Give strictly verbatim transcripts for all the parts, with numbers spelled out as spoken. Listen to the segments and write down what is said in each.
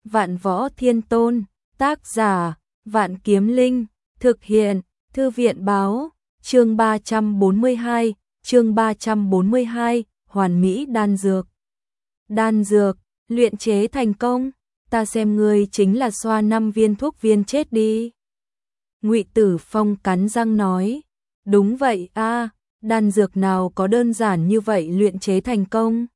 Vạn Võ Thiên Tôn, tác giả, Vạn Kiếm Linh, thực hiện, Thư viện báo, chương ba trăm bốn mươi hai, chương ba trăm bốn mươi hai, hoàn mỹ đan dược. Đan dược, luyện chế thành công, ta xem ngươi chính là xoa năm viên thuốc viên chết đi. Ngụy Tử Phong cắn răng nói, đúng vậy a, đan dược nào có đơn giản như vậy luyện chế thành công.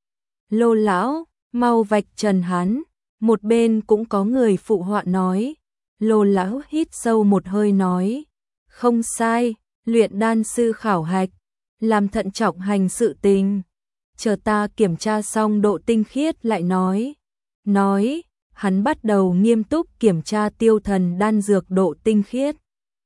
Lô lão, mau vạch trần hắn, một bên cũng có người phụ họa nói. Lô lão hít sâu một hơi nói, không sai, luyện đan sư khảo hạch, làm thận trọng hành sự tình. Chờ ta kiểm tra xong độ tinh khiết lại nói. Nói, hắn bắt đầu nghiêm túc kiểm tra tiêu thần đan dược độ tinh khiết.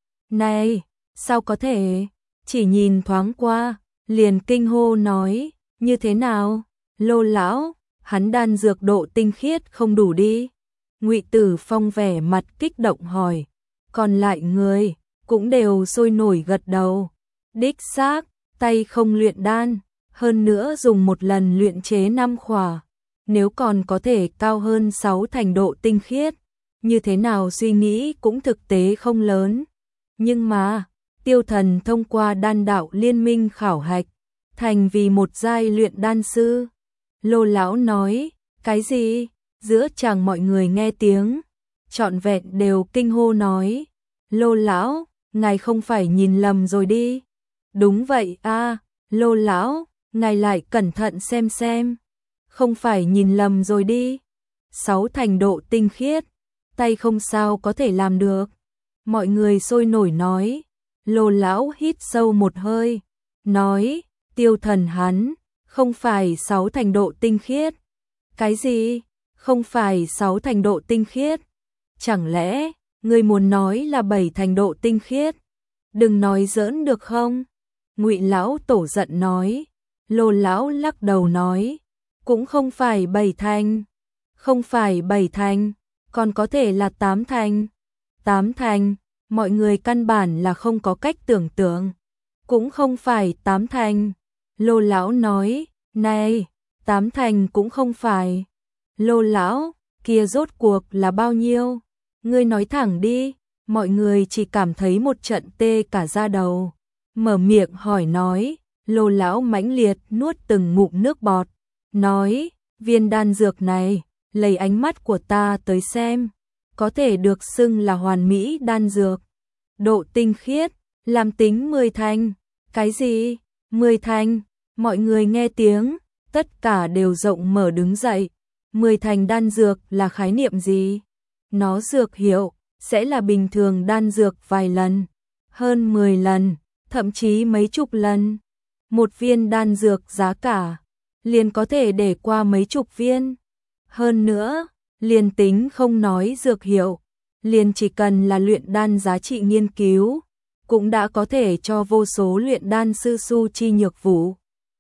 Này, sao có thể, chỉ nhìn thoáng qua, liền kinh hô nói, như thế nào, Lô lão, hắn đan dược độ tinh khiết không đủ đi. Ngụy Tử Phong vẻ mặt kích động hỏi, còn lại người cũng đều sôi nổi gật đầu. Đích xác, tay không luyện đan, hơn nữa dùng một lần luyện chế năm khỏa, nếu còn có thể cao hơn sáu thành độ tinh khiết, như thế nào suy nghĩ cũng thực tế không lớn. Nhưng mà, Tiêu Thần thông qua đan đạo liên minh khảo hạch, thành vì một giai luyện đan sư. Lô lão nói, cái gì? Giữa chàng mọi người nghe tiếng, trọn vẹn đều kinh hô nói, Lô lão, ngài không phải nhìn lầm rồi đi. Đúng vậy a, Lô lão, ngài lại cẩn thận xem xem, không phải nhìn lầm rồi đi. Sáu thành độ tinh khiết, tay không sao có thể làm được. Mọi người sôi nổi nói. Lô lão hít sâu một hơi, nói, Tiêu thần hắn, không phải sáu thành độ tinh khiết. Cái gì? Không phải sáu thành độ tinh khiết? Chẳng lẽ, ngươi muốn nói là bảy thành độ tinh khiết? Đừng nói giỡn được không? Ngụy lão tổ giận nói. Lô lão lắc đầu nói, cũng không phải bảy thành. Không phải bảy thành, còn có thể là tám thành. Tám thành, mọi người căn bản là không có cách tưởng tượng. Cũng không phải tám thành. Lô lão nói, này, tám thành cũng không phải. Lô lão, kia rốt cuộc là bao nhiêu? Ngươi nói thẳng đi. Mọi người chỉ cảm thấy một trận tê cả da đầu. Mở miệng hỏi nói. Lô lão mãnh liệt nuốt từng ngụm nước bọt. Nói, viên đan dược này, lấy ánh mắt của ta tới xem, có thể được xưng là hoàn mỹ đan dược. Độ tinh khiết, làm tính mười thành. Cái gì? mười thành? Mọi người nghe tiếng, tất cả đều rộng mở đứng dậy. mười thành đan dược là khái niệm gì? Nó dược hiệu sẽ là bình thường đan dược vài lần, hơn mười lần, thậm chí mấy chục lần. Một viên đan dược giá cả liền có thể để qua mấy chục viên. Hơn nữa, liền tính không nói dược hiệu, liền chỉ cần là luyện đan giá trị nghiên cứu, cũng đã có thể cho vô số luyện đan sư su chi nhược vũ.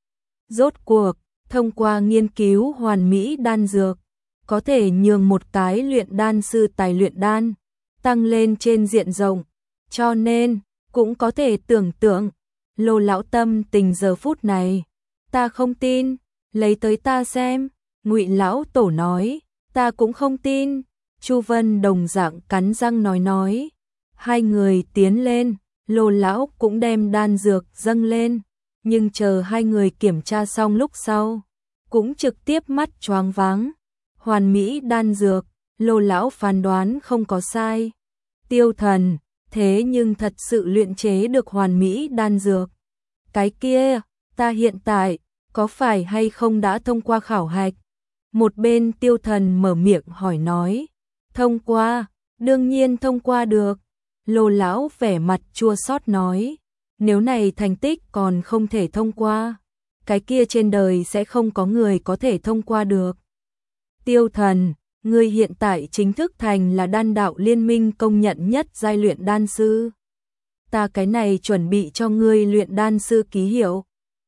Rốt cuộc, thông qua nghiên cứu hoàn mỹ đan dược, có thể nhường một cái luyện đan sư tài luyện đan, tăng lên trên diện rộng. Cho nên, cũng có thể tưởng tượng, Lô lão tâm tình giờ phút này. Ta không tin, lấy tới ta xem. Ngụy lão tổ nói, ta cũng không tin. Chu Vân đồng dạng cắn răng nói nói. Hai người tiến lên, Lô lão cũng đem đan dược dâng lên, nhưng chờ hai người kiểm tra xong lúc sau, cũng trực tiếp mắt choáng váng. Hoàn mỹ đan dược, Lô lão phán đoán không có sai. Tiêu thần, thế nhưng thật sự luyện chế được hoàn mỹ đan dược. Cái kia, ta hiện tại, có phải hay không đã thông qua khảo hạch? Một bên Tiêu thần mở miệng hỏi nói. Thông qua, đương nhiên thông qua được. Lô lão vẻ mặt chua xót nói. Nếu này thành tích còn không thể thông qua, cái kia trên đời sẽ không có người có thể thông qua được. Tiêu thần, ngươi hiện tại chính thức thành là đan đạo liên minh công nhận nhất giai luyện đan sư. Ta cái này chuẩn bị cho ngươi luyện đan sư ký hiệu.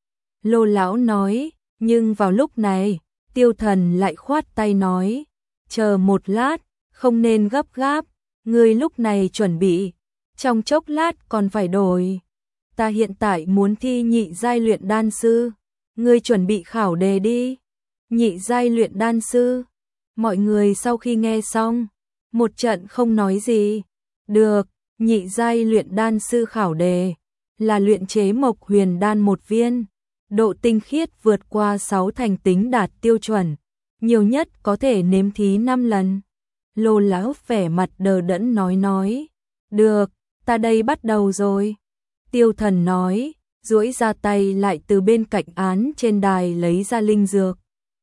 Lô lão nói, nhưng vào lúc này, Tiêu thần lại khoát tay nói, chờ một lát, không nên gấp gáp, ngươi lúc này chuẩn bị, trong chốc lát còn phải đổi. Ta hiện tại muốn thi nhị giai luyện đan sư, ngươi chuẩn bị khảo đề đi. Nhị giai luyện đan sư. Mọi người sau khi nghe xong, một trận không nói gì. Được, nhị giai luyện đan sư khảo đề là luyện chế Mộc Huyền đan một viên, độ tinh khiết vượt qua sáu thành tính đạt tiêu chuẩn, nhiều nhất có thể nếm thí năm lần. Lô lão vẻ mặt đờ đẫn nói nói, được, ta đây bắt đầu rồi. Tiêu Thần nói, duỗi ra tay lại từ bên cạnh án trên đài lấy ra linh dược.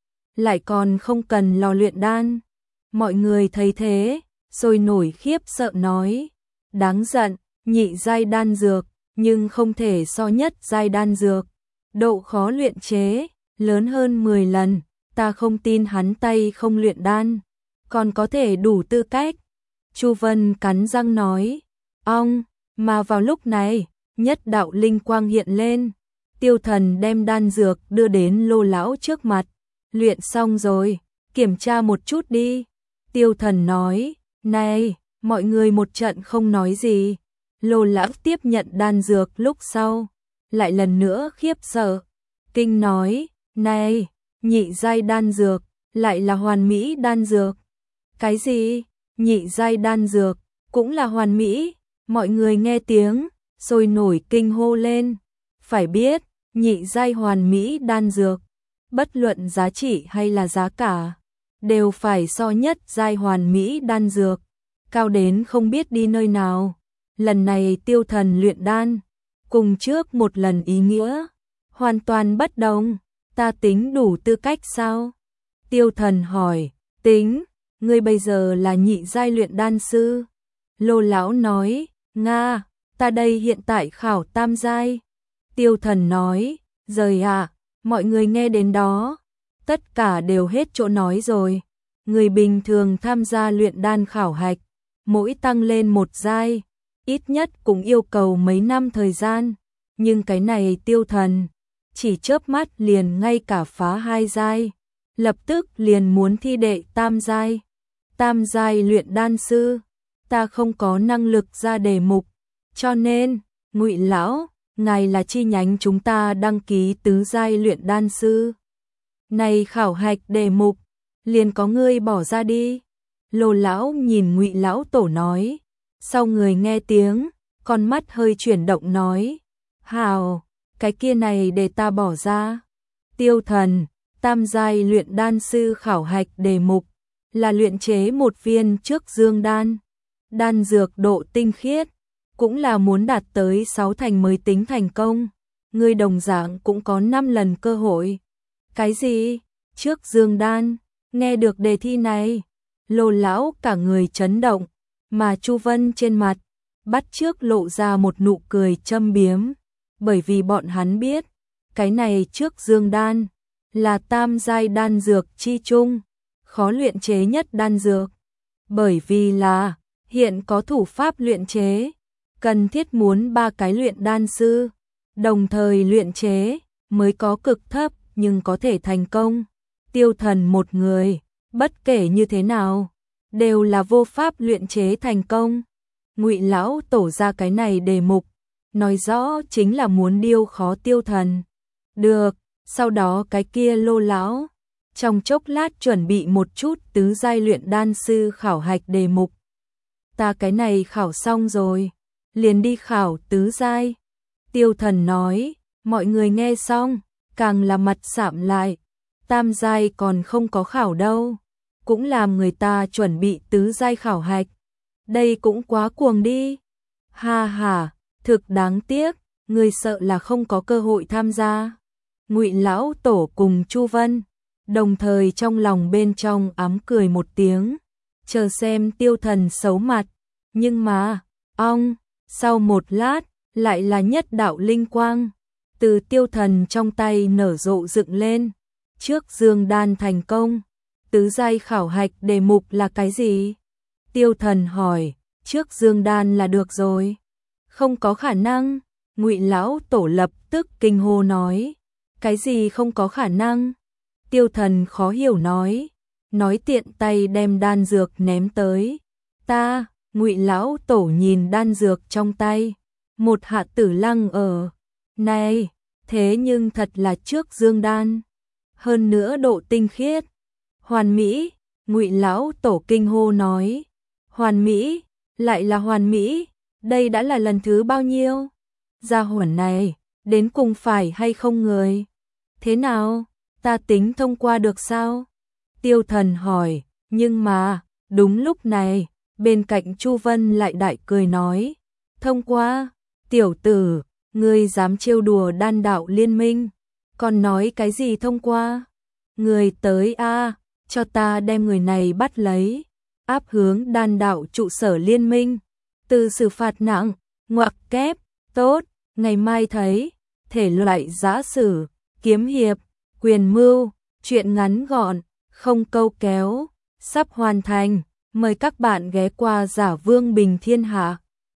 Lại còn không cần lò luyện đan. Mọi người thấy thế, sôi nổi khiếp sợ nói, đáng giận, nhị giai đan dược, nhưng không thể so nhất giai đan dược. Độ khó luyện chế, lớn hơn mười lần, ta không tin hắn tay không luyện đan, còn có thể đủ tư cách. Chu Vân cắn răng nói, ong, mà vào lúc này, nhất đạo linh quang hiện lên. Tiêu Thần đem đan dược đưa đến Lô lão trước mặt, luyện xong rồi, kiểm tra một chút đi. Tiêu Thần nói, này, mọi người một trận không nói gì. Lô lão tiếp nhận đan dược lúc sau, lại lần nữa khiếp sợ. Kinh nói, này, nhị giai đan dược, lại là hoàn mỹ đan dược. Cái gì? Nhị giai đan dược, cũng là hoàn mỹ. Mọi người nghe tiếng, sôi nổi kinh hô lên. Phải biết, nhị giai hoàn mỹ đan dược, bất luận giá trị hay là giá cả, đều phải so nhất giai hoàn mỹ đan dược, cao đến không biết đi nơi nào. Lần này Tiêu Thần luyện đan, cùng trước một lần ý nghĩa, hoàn toàn bất đồng. Ta tính đủ tư cách sao? Tiêu Thần hỏi, tính, ngươi bây giờ là nhị giai luyện đan sư. Lô lão nói, Nga, ta đây hiện tại khảo tam giai. Tiêu Thần nói, rời ạ, mọi người nghe đến đó, tất cả đều hết chỗ nói rồi. Người bình thường tham gia luyện đan khảo hạch, mỗi tăng lên một giai, ít nhất cũng yêu cầu mấy năm thời gian, nhưng cái này Tiêu Thần chỉ chớp mắt liền ngay cả phá hai giai, lập tức liền muốn thi đệ tam giai. Tam giai luyện đan sư, ta không có năng lực ra đề mục, cho nên, Ngụy lão, ngài là chi nhánh chúng ta đăng ký tứ giai luyện đan sư. Này khảo hạch đề mục, liền có ngươi bỏ ra đi. Lô lão nhìn Ngụy lão tổ nói, sau người nghe tiếng, con mắt hơi chuyển động nói, hào, cái kia này để ta bỏ ra. Tiêu Thần, tam giai luyện đan sư khảo hạch đề mục, là luyện chế một viên trước dương đan. Đan dược độ tinh khiết, cũng là muốn đạt tới sáu thành mới tính thành công. Ngươi đồng dạng cũng có năm lần cơ hội. Cái gì? Trước dương đan? Nghe được đề thi này, Lô lão cả người chấn động, mà Chu Vân trên mặt bắt chước lộ ra một nụ cười châm biếm, bởi vì bọn hắn biết, cái này trước dương đan là tam giai đan dược chi chung, khó luyện chế nhất đan dược, bởi vì là hiện có thủ pháp luyện chế, cần thiết muốn ba cái luyện đan sư đồng thời luyện chế mới có cực thấp nhưng có thể thành công. Tiêu Thần một người, bất kể như thế nào, đều là vô pháp luyện chế thành công. Ngụy lão tổ ra cái này đề mục, nói rõ chính là muốn điêu khó Tiêu Thần. Được, sau đó cái kia Lô lão trong chốc lát chuẩn bị một chút tứ giai luyện đan sư khảo hạch đề mục. Ta cái này khảo xong rồi, liền đi khảo tứ giai. Tiêu Thần nói, mọi người nghe xong, càng là mặt sạm lại. Tam giai còn không có khảo đâu, cũng làm người ta chuẩn bị tứ giai khảo hạch. Đây cũng quá cuồng đi. Ha ha, thực đáng tiếc, người sợ là không có cơ hội tham gia. Ngụy lão tổ cùng Chu Vân đồng thời trong lòng bên trong ám cười một tiếng, chờ xem Tiêu Thần xấu mặt. Nhưng mà, ong, sau một lát, lại là nhất đạo linh quang từ Tiêu Thần trong tay nở rộ dựng lên. Trước dương đan thành công, tứ giai khảo hạch đề mục là cái gì? Tiêu Thần hỏi, trước dương đan là được rồi. Không có khả năng, Ngụy lão tổ lập tức kinh hô nói, cái gì không có khả năng? Tiêu Thần khó hiểu nói, nói tiện tay đem đan dược ném tới. Ta, Ngụy lão tổ nhìn đan dược trong tay, một hạ tử lăng ở. Này, thế nhưng thật là trước dương đan. Hơn nữa độ tinh khiết, hoàn mỹ, Ngụy lão tổ kinh hô nói, hoàn mỹ, lại là hoàn mỹ, đây đã là lần thứ bao nhiêu? Gia hỏa này, đến cùng phải hay không người? Thế nào, ta tính thông qua được sao? Tiêu Thần hỏi, nhưng mà, đúng lúc này, bên cạnh Chu Vân lại đại cười nói, thông qua, tiểu tử, ngươi dám trêu đùa đan đạo liên minh, còn nói cái gì thông qua? Người tới a, cho ta đem người này bắt lấy, áp hướng đan đạo trụ sở liên minh, từ xử phạt nặng, ngoặc kép, tốt, ngày mai thấy, thể loại giã sử, kiếm hiệp, quyền mưu, truyện ngắn gọn, không câu kéo, sắp hoàn thành, mời các bạn ghé qua Giả Vương Bình Thiên Hạ.